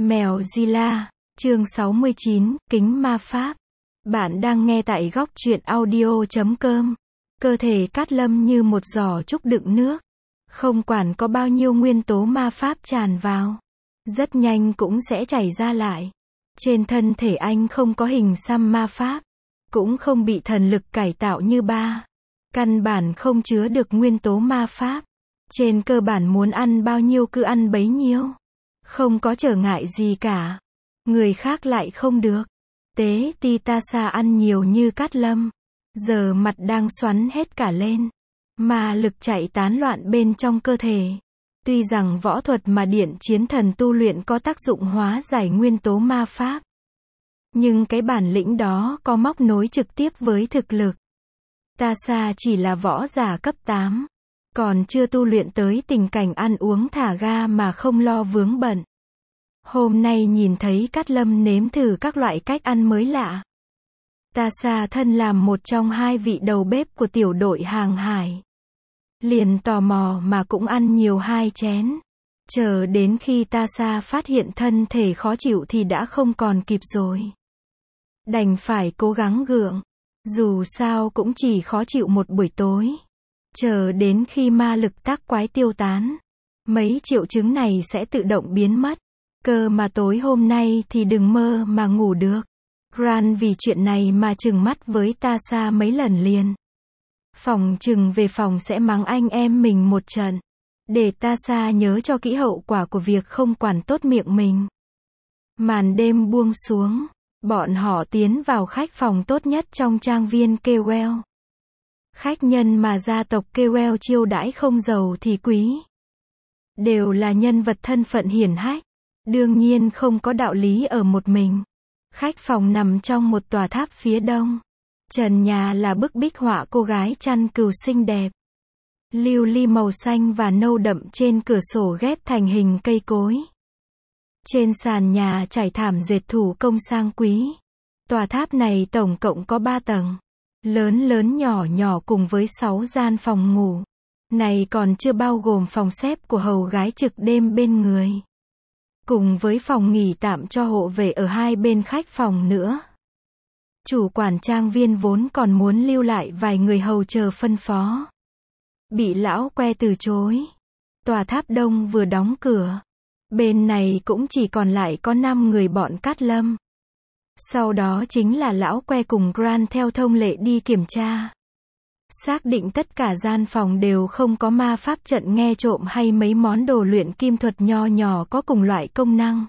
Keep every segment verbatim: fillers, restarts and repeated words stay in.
Mèo Zilla, chương sáu mươi chín, Kính ma pháp. Bạn đang nghe tại góc truyện audio chấm com. Cơ thể Cát Lâm như một giỏ trúc đựng nước. Không quản có bao nhiêu nguyên tố ma pháp tràn vào, rất nhanh cũng sẽ chảy ra lại. Trên thân thể anh không có hình xăm ma pháp, cũng không bị thần lực cải tạo như ba. Căn bản không chứa được nguyên tố ma pháp. Trên cơ bản muốn ăn bao nhiêu cứ ăn bấy nhiêu. Không có trở ngại gì cả. Người khác lại không được. Tế Ti Tasha ăn nhiều như Cát Lâm. Giờ mặt đang xoắn hết cả lên. Ma lực chạy tán loạn bên trong cơ thể. Tuy rằng võ thuật mà điện chiến thần tu luyện có tác dụng hóa giải nguyên tố ma pháp, nhưng cái bản lĩnh đó có móc nối trực tiếp với thực lực. Tasha chỉ là võ giả cấp tám. Còn chưa tu luyện tới tình cảnh ăn uống thả ga mà không lo vướng bận. Hôm nay nhìn thấy Cát Lâm nếm thử các loại cách ăn mới lạ. Tasha thân làm một trong hai vị đầu bếp của tiểu đội hàng hải. Liền tò mò mà cũng ăn nhiều hai chén. Chờ đến khi Tasha phát hiện thân thể khó chịu thì đã không còn kịp rồi. Đành phải cố gắng gượng. Dù sao cũng chỉ khó chịu một buổi tối. Chờ đến khi ma lực tác quái tiêu tán, mấy triệu chứng này sẽ tự động biến mất. Cơ mà tối hôm nay thì đừng mơ mà ngủ được. Grant vì chuyện này mà trừng mắt với Tasha mấy lần liền. Phòng trừng về phòng sẽ mắng anh em mình một trận. Để Tasha nhớ cho kỹ hậu quả của việc không quản tốt miệng mình. Màn đêm buông xuống. Bọn họ tiến vào khách phòng tốt nhất trong trang viên Kewell. Khách nhân mà gia tộc Kewell chiêu đãi không giàu thì quý. Đều là nhân vật thân phận hiển hách. Đương nhiên không có đạo lý ở một mình. Khách phòng nằm trong một tòa tháp phía đông. Trần nhà là bức bích họa cô gái chăn cừu xinh đẹp. Lưu ly màu xanh và nâu đậm trên cửa sổ ghép thành hình cây cối. Trên sàn nhà trải thảm dệt thủ công sang quý. Tòa tháp này tổng cộng có ba tầng. Lớn lớn nhỏ nhỏ cùng với sáu gian phòng ngủ. Này còn chưa bao gồm phòng xếp của hầu gái trực đêm bên người. Cùng với phòng nghỉ tạm cho hộ vệ ở hai bên khách phòng nữa. Chủ quản trang viên vốn còn muốn lưu lại vài người hầu chờ phân phó. Bị lão que từ chối. Tòa tháp đông vừa đóng cửa. Bên này cũng chỉ còn lại có năm người bọn Cát Lâm. Sau đó chính là lão que cùng Grant theo thông lệ đi kiểm tra. Xác định tất cả gian phòng đều không có ma pháp trận nghe trộm hay mấy món đồ luyện kim thuật nho nhỏ có cùng loại công năng.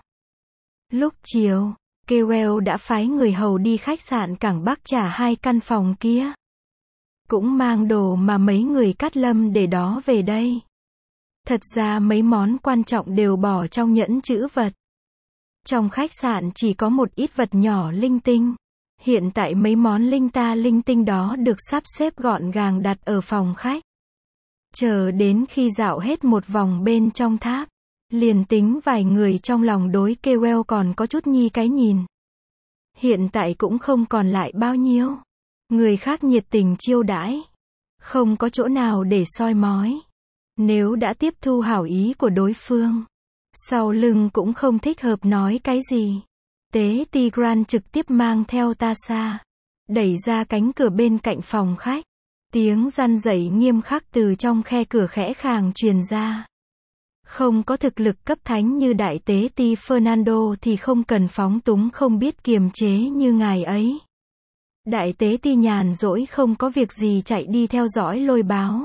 Lúc chiều, Kewell đã phái người hầu đi khách sạn Cảng Bắc trả hai căn phòng kia. Cũng mang đồ mà mấy người Cát Lâm để đó về đây. Thật ra mấy món quan trọng đều bỏ trong nhẫn trữ vật. Trong khách sạn chỉ có một ít vật nhỏ linh tinh. Hiện tại mấy món linh ta linh tinh đó được sắp xếp gọn gàng đặt ở phòng khách. Chờ đến khi dạo hết một vòng bên trong tháp, liền tính vài người trong lòng đối Kewell còn có chút nhi cái nhìn. Hiện tại cũng không còn lại bao nhiêu. Người khác nhiệt tình chiêu đãi. Không có chỗ nào để soi mói. Nếu đã tiếp thu hảo ý của đối phương, sau lưng cũng không thích hợp nói cái gì. Tế Ti Grant trực tiếp mang theo Tasha. Đẩy ra cánh cửa bên cạnh phòng khách. Tiếng răn rẩy nghiêm khắc từ trong khe cửa khẽ khàng truyền ra. Không có thực lực cấp thánh như đại tế Ti Fernando thì không cần phóng túng không biết kiềm chế như ngài ấy. Đại tế Ti nhàn rỗi không có việc gì chạy đi theo dõi lôi báo.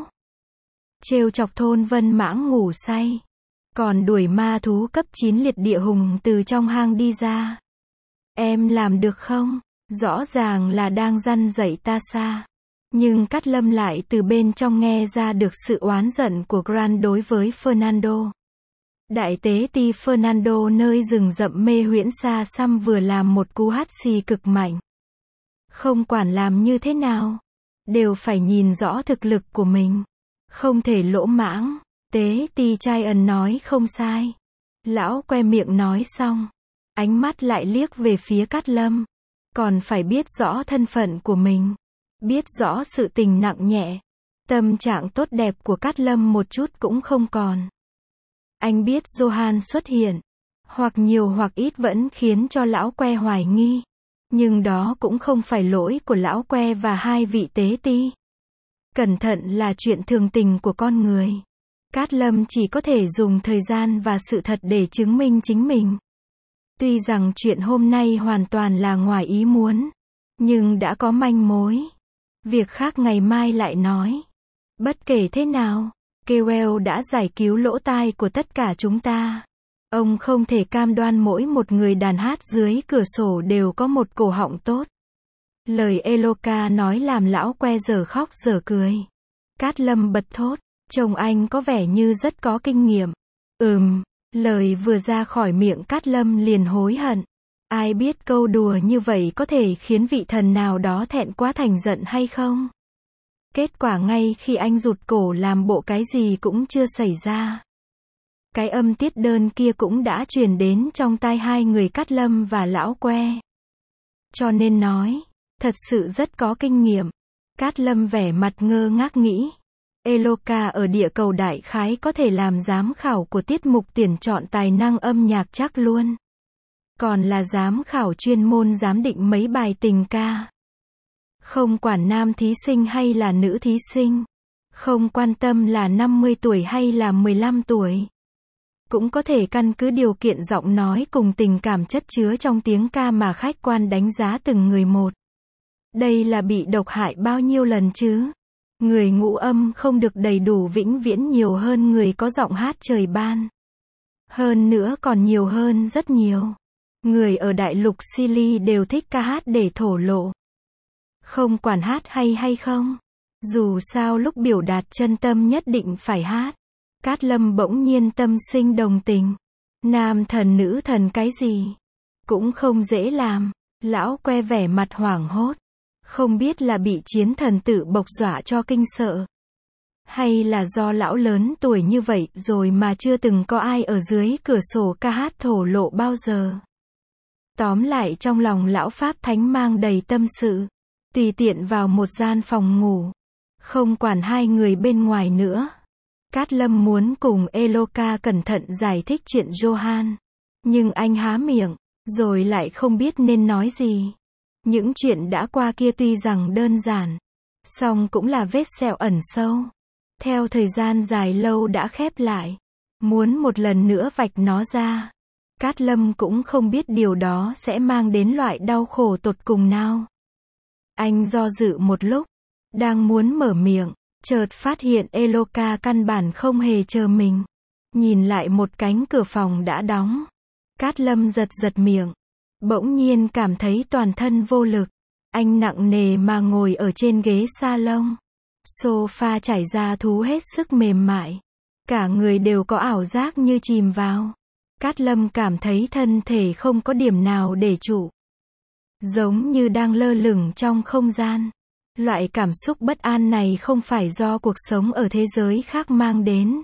Trêu chọc thôn Vân Mãng ngủ say. Còn đuổi ma thú cấp chín liệt địa hùng từ trong hang đi ra. Em làm được không? Rõ ràng là đang răn dạy Tasha. Nhưng Cát Lâm lại từ bên trong nghe ra được sự oán giận của Grant đối với Fernando. Đại tế Ti Fernando nơi rừng rậm mê huyễn xa xăm vừa làm một cú hắt xì cực mạnh. Không quản làm như thế nào, đều phải nhìn rõ thực lực của mình. Không thể lỗ mãng. Tế Ti Traian nói không sai. Lão que miệng nói xong, ánh mắt lại liếc về phía Cát Lâm. Còn phải biết rõ thân phận của mình. Biết rõ sự tình nặng nhẹ. Tâm trạng tốt đẹp của Cát Lâm một chút cũng không còn. Anh biết Johan xuất hiện. Hoặc nhiều hoặc ít vẫn khiến cho lão que hoài nghi. Nhưng đó cũng không phải lỗi của lão que và hai vị tế ti. Cẩn thận là chuyện thường tình của con người. Cát Lâm chỉ có thể dùng thời gian và sự thật để chứng minh chính mình. Tuy rằng chuyện hôm nay hoàn toàn là ngoài ý muốn, nhưng đã có manh mối. Việc khác ngày mai lại nói. Bất kể thế nào, Kewell đã giải cứu lỗ tai của tất cả chúng ta. Ông không thể cam đoan mỗi một người đàn hát dưới cửa sổ đều có một cổ họng tốt. Lời Eloka nói làm lão que dở khóc dở cười. Cát Lâm bật thốt, chồng anh có vẻ như rất có kinh nghiệm. Ừm, lời vừa ra khỏi miệng Cát Lâm liền hối hận. Ai biết câu đùa như vậy có thể khiến vị thần nào đó thẹn quá thành giận hay không? Kết quả ngay khi anh rụt cổ làm bộ cái gì cũng chưa xảy ra. Cái âm tiết đơn kia cũng đã truyền đến trong tai hai người Cát Lâm và lão que. Cho nên nói, thật sự rất có kinh nghiệm. Cát Lâm vẻ mặt ngơ ngác nghĩ. Eloka ở địa cầu đại khái có thể làm giám khảo của tiết mục tuyển chọn tài năng âm nhạc chắc luôn. Còn là giám khảo chuyên môn giám định mấy bài tình ca. Không quản nam thí sinh hay là nữ thí sinh. Không quan tâm là năm mươi tuổi hay là mười lăm tuổi. Cũng có thể căn cứ điều kiện giọng nói cùng tình cảm chất chứa trong tiếng ca mà khách quan đánh giá từng người một. Đây là bị độc hại bao nhiêu lần chứ? Người ngũ âm không được đầy đủ vĩnh viễn nhiều hơn người có giọng hát trời ban. Hơn nữa còn nhiều hơn rất nhiều. Người ở đại lục Silly đều thích ca hát để thổ lộ. Không quản hát hay hay không. Dù sao lúc biểu đạt chân tâm nhất định phải hát. Cát Lâm bỗng nhiên tâm sinh đồng tình. Nam thần nữ thần cái gì? Cũng không dễ làm. Lão que vẻ mặt hoảng hốt. Không biết là bị chiến thần tự bộc dọa cho kinh sợ. Hay là do lão lớn tuổi như vậy rồi mà chưa từng có ai ở dưới cửa sổ ca hát thổ lộ bao giờ. Tóm lại trong lòng lão Pháp Thánh mang đầy tâm sự. Tùy tiện vào một gian phòng ngủ. Không quản hai người bên ngoài nữa. Cát Lâm muốn cùng Eloka cẩn thận giải thích chuyện Johan. Nhưng anh há miệng, rồi lại không biết nên nói gì. Những chuyện đã qua kia tuy rằng đơn giản, song cũng là vết sẹo ẩn sâu. Theo thời gian dài lâu đã khép lại. Muốn một lần nữa vạch nó ra. Cát Lâm cũng không biết điều đó sẽ mang đến loại đau khổ tột cùng nào. Anh do dự một lúc, đang muốn mở miệng, chợt phát hiện Eloka căn bản không hề chờ mình. Nhìn lại một cánh cửa phòng đã đóng. Cát Lâm giật giật miệng. Bỗng nhiên cảm thấy toàn thân vô lực. Anh nặng nề mà ngồi ở trên ghế salon. Sofa trải ra thú hết sức mềm mại. Cả người đều có ảo giác như chìm vào. Cát Lâm cảm thấy thân thể không có điểm nào để trụ. Giống như đang lơ lửng trong không gian. Loại cảm xúc bất an này không phải do cuộc sống ở thế giới khác mang đến.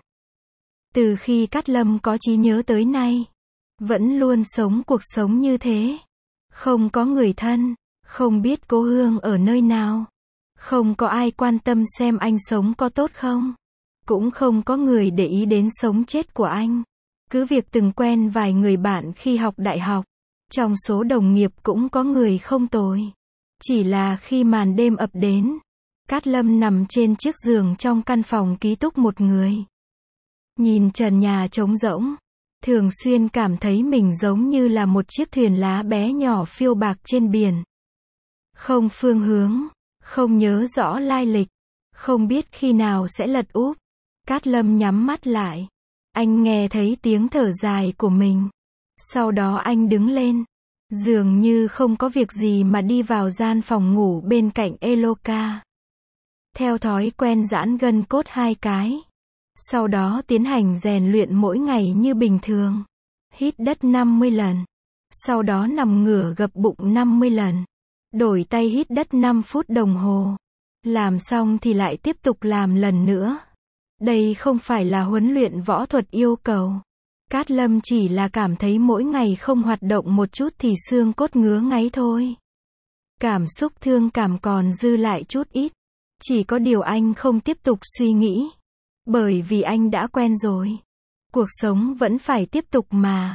Từ khi Cát Lâm có trí nhớ tới nay, vẫn luôn sống cuộc sống như thế. Không có người thân, không biết cô Hương ở nơi nào. Không có ai quan tâm xem anh sống có tốt không. Cũng không có người để ý đến sống chết của anh. Cứ việc từng quen vài người bạn khi học đại học. Trong số đồng nghiệp cũng có người không tồi. Chỉ là khi màn đêm ập đến, Cát Lâm nằm trên chiếc giường trong căn phòng ký túc một người. Nhìn trần nhà trống rỗng, thường xuyên cảm thấy mình giống như là một chiếc thuyền lá bé nhỏ phiêu bạc trên biển. Không phương hướng, không nhớ rõ lai lịch, không biết khi nào sẽ lật úp. Cát Lâm nhắm mắt lại. Anh nghe thấy tiếng thở dài của mình. Sau đó anh đứng lên. Dường như không có việc gì mà đi vào gian phòng ngủ bên cạnh Eloka. Theo thói quen giãn gân cốt hai cái. Sau đó tiến hành rèn luyện mỗi ngày như bình thường. Hít đất năm mươi lần. Sau đó nằm ngửa gập bụng năm mươi lần. Đổi tay hít đất năm phút đồng hồ. Làm xong thì lại tiếp tục làm lần nữa. Đây không phải là huấn luyện võ thuật yêu cầu. Cát Lâm chỉ là cảm thấy mỗi ngày không hoạt động một chút thì xương cốt ngứa ngáy thôi. Cảm xúc thương cảm còn dư lại chút ít. Chỉ có điều anh không tiếp tục suy nghĩ. Bởi vì anh đã quen rồi. Cuộc sống vẫn phải tiếp tục mà.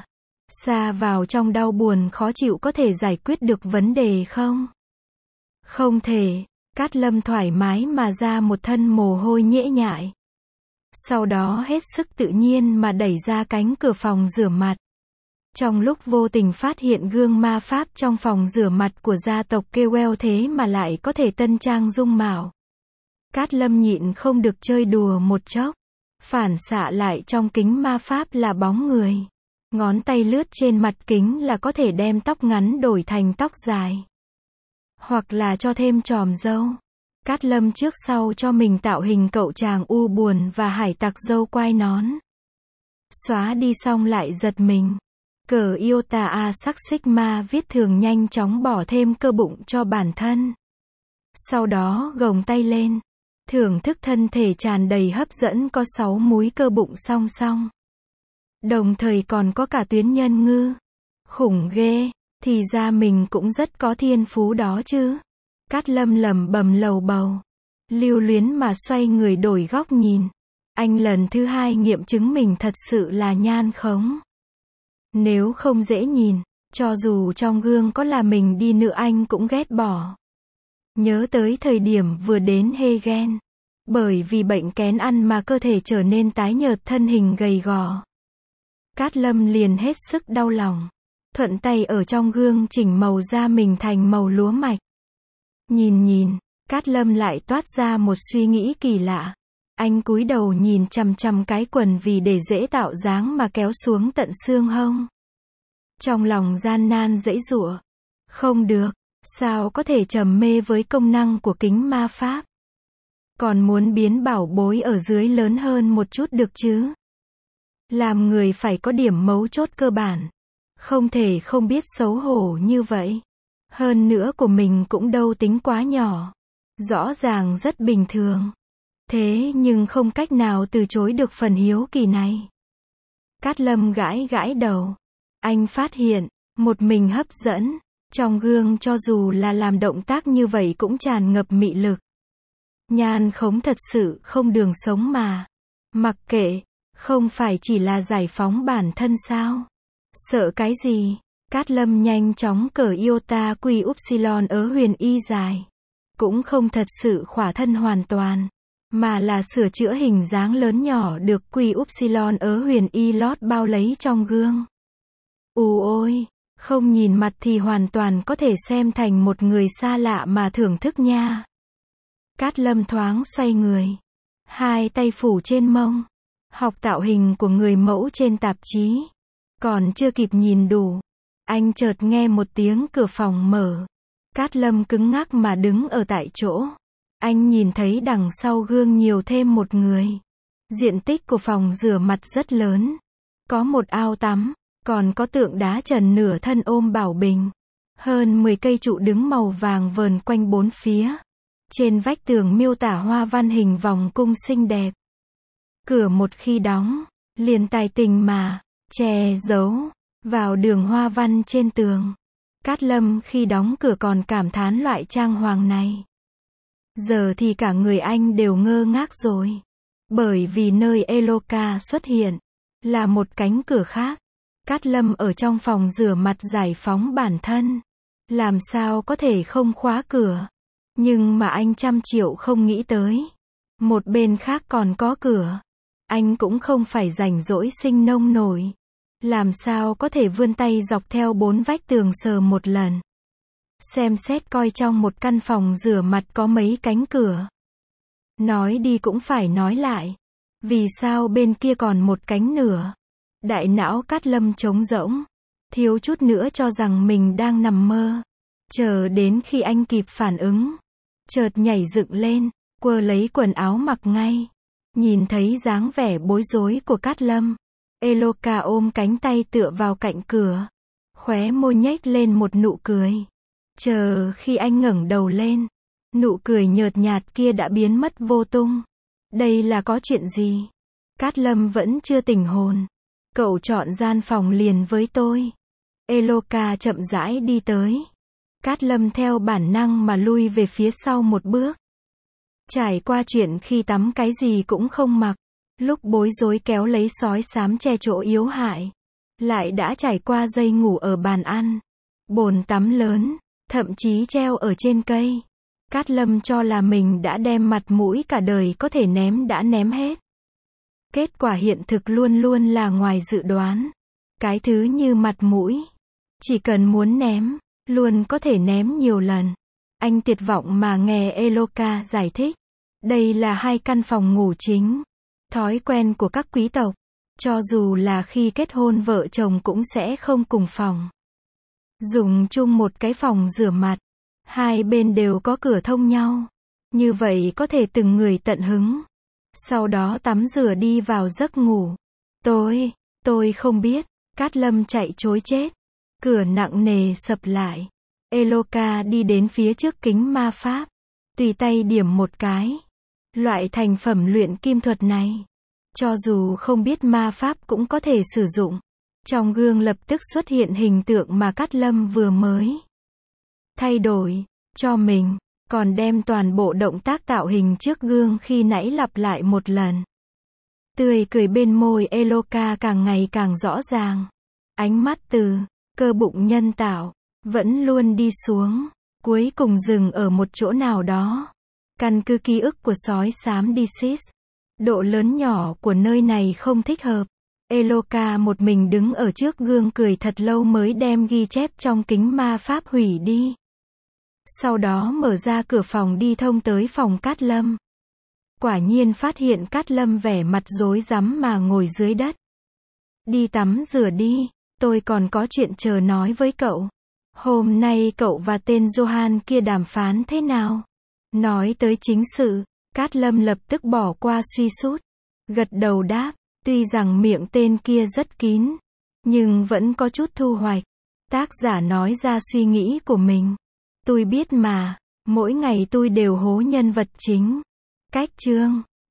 Sa vào trong đau buồn khó chịu có thể giải quyết được vấn đề không? Không thể. Cát Lâm thoải mái mà ra một thân mồ hôi nhễ nhại. Sau đó hết sức tự nhiên mà đẩy ra cánh cửa phòng rửa mặt. Trong lúc vô tình phát hiện gương ma pháp trong phòng rửa mặt của gia tộc Kewell thế mà lại có thể tân trang dung mạo. Cát Lâm nhịn không được chơi đùa một chốc. Phản xạ lại trong kính ma pháp là bóng người. Ngón tay lướt trên mặt kính là có thể đem tóc ngắn đổi thành tóc dài. Hoặc là cho thêm chòm râu. Cát Lâm trước sau cho mình tạo hình cậu chàng u buồn và hải tặc râu quai nón. Xóa đi xong lại giật mình. Cờ Iota A sắc Sigma viết thường nhanh chóng bỏ thêm cơ bụng cho bản thân. Sau đó gồng tay lên. Thưởng thức thân thể tràn đầy hấp dẫn có sáu múi cơ bụng song song. Đồng thời còn có cả tuyến nhân ngư. Khủng ghê, thì ra mình cũng rất có thiên phú đó chứ. Cát Lâm lẩm bẩm lầu bầu. Lưu luyến mà xoay người đổi góc nhìn. Anh lần thứ hai nghiệm chứng mình thật sự là nhan khống. Nếu không dễ nhìn, cho dù trong gương có là mình đi nữa anh cũng ghét bỏ. Nhớ tới thời điểm vừa đến Hegen. Bởi vì bệnh kén ăn mà cơ thể trở nên tái nhợt thân hình gầy gò. Cát Lâm liền hết sức đau lòng. Thuận tay ở trong gương chỉnh màu da mình thành màu lúa mạch. Nhìn nhìn, Cát Lâm lại toát ra một suy nghĩ kỳ lạ. Anh cúi đầu nhìn chằm chằm cái quần vì để dễ tạo dáng mà kéo xuống tận xương hông. Trong lòng gian nan giãy giụa. Không được, sao có thể trầm mê với công năng của kính ma pháp. Còn muốn biến bảo bối ở dưới lớn hơn một chút được chứ. Làm người phải có điểm mấu chốt cơ bản. Không thể không biết xấu hổ như vậy. Hơn nữa của mình cũng đâu tính quá nhỏ. Rõ ràng rất bình thường. Thế nhưng không cách nào từ chối được phần hiếu kỳ này. Cát Lâm gãi gãi đầu. Anh phát hiện, một mình hấp dẫn. Trong gương cho dù là làm động tác như vậy cũng tràn ngập mị lực. Nhan khống thật sự không đường sống mà. Mặc kệ, không phải chỉ là giải phóng bản thân sao? Sợ cái gì? Cát Lâm nhanh chóng cởi iota quy upsilon ớ huyền y dài. Cũng không thật sự khỏa thân hoàn toàn, mà là sửa chữa hình dáng lớn nhỏ được quy upsilon ớ huyền y lót bao lấy trong gương. Ù ôi, không nhìn mặt thì hoàn toàn có thể xem thành một người xa lạ mà thưởng thức nha. Cát Lâm thoáng xoay người. Hai tay phủ trên mông. Học tạo hình của người mẫu trên tạp chí. Còn chưa kịp nhìn đủ. Anh chợt nghe một tiếng cửa phòng mở. Cát Lâm cứng ngắc mà đứng ở tại chỗ. Anh nhìn thấy đằng sau gương nhiều thêm một người. Diện tích của phòng rửa mặt rất lớn. Có một ao tắm. Còn có tượng đá trần nửa thân ôm bảo bình. Hơn mười cây trụ đứng màu vàng vờn quanh bốn phía. Trên vách tường miêu tả hoa văn hình vòng cung xinh đẹp. Cửa một khi đóng, liền tài tình mà, che giấu, vào đường hoa văn trên tường. Cát Lâm khi đóng cửa còn cảm thán loại trang hoàng này. Giờ thì cả người anh đều ngơ ngác rồi. Bởi vì nơi Eloka xuất hiện, là một cánh cửa khác. Cát Lâm ở trong phòng rửa mặt giải phóng bản thân. Làm sao có thể không khóa cửa. Nhưng mà anh trăm triệu không nghĩ tới. Một bên khác còn có cửa. Anh cũng không phải rảnh rỗi sinh nông nổi. Làm sao có thể vươn tay dọc theo bốn vách tường sờ một lần. Xem xét coi trong một căn phòng rửa mặt có mấy cánh cửa. Nói đi cũng phải nói lại. Vì sao bên kia còn một cánh nữa? Đại não Cát Lâm trống rỗng. Thiếu chút nữa cho rằng mình đang nằm mơ. Chờ đến khi anh kịp phản ứng. Chợt nhảy dựng lên, quơ lấy quần áo mặc ngay. Nhìn thấy dáng vẻ bối rối của Cát Lâm. Eloka ôm cánh tay tựa vào cạnh cửa. Khóe môi nhếch lên một nụ cười. Chờ khi anh ngẩng đầu lên. Nụ cười nhợt nhạt kia đã biến mất vô tung. Đây là có chuyện gì? Cát Lâm vẫn chưa tỉnh hồn. Cậu chọn gian phòng liền với tôi. Eloka chậm rãi đi tới. Cát Lâm theo bản năng mà lui về phía sau một bước. Trải qua chuyện khi tắm cái gì cũng không mặc. Lúc bối rối kéo lấy sói xám che chỗ yếu hại. lại đã trải qua giây ngủ ở bàn ăn, bồn tắm lớn, thậm chí treo ở trên cây. Cát Lâm cho là mình đã đem mặt mũi cả đời có thể ném đã ném hết. Kết quả hiện thực luôn luôn là ngoài dự đoán. Cái thứ như mặt mũi, chỉ cần muốn ném, luôn có thể ném nhiều lần. Anh tuyệt vọng mà nghe Eloka giải thích. Đây là hai căn phòng ngủ chính. Thói quen của các quý tộc. Cho dù là khi kết hôn vợ chồng cũng sẽ không cùng phòng. Dùng chung một cái phòng rửa mặt. Hai bên đều có cửa thông nhau. Như vậy có thể từng người tận hứng. Sau đó tắm rửa đi vào giấc ngủ. Tôi, tôi không biết. Cát Lâm chạy trối chết. Cửa nặng nề sập lại. Eloka đi đến phía trước kính ma pháp. Tùy tay điểm một cái. Loại thành phẩm luyện kim thuật này, cho dù không biết ma pháp cũng có thể sử dụng. Trong gương lập tức xuất hiện hình tượng mà Cát Lâm vừa mới thay đổi cho mình, còn đem toàn bộ động tác tạo hình trước gương khi nãy lặp lại một lần. Tươi cười bên môi Eloka càng ngày càng rõ ràng. Ánh mắt từ cơ bụng nhân tạo vẫn luôn đi xuống, cuối cùng dừng ở một chỗ nào đó. Căn cứ ký ức của sói xám Disis, độ lớn nhỏ của nơi này không thích hợp. Eloka một mình đứng ở trước gương cười thật lâu mới đem ghi chép trong kính ma pháp hủy đi. Sau đó mở ra cửa phòng đi thông tới phòng Cát Lâm. Quả nhiên phát hiện Cát Lâm vẻ mặt rối rắm mà ngồi dưới đất. Đi tắm rửa đi, tôi còn có chuyện chờ nói với cậu. Hôm nay cậu và tên Johan kia đàm phán thế nào? Nói tới chính sự, Cát Lâm lập tức bỏ qua suy sút, gật đầu đáp, tuy rằng miệng tên kia rất kín, nhưng vẫn có chút thu hoạch. Tác giả nói ra suy nghĩ của mình. Tôi biết mà, mỗi ngày tôi đều hố nhân vật chính. Cách chương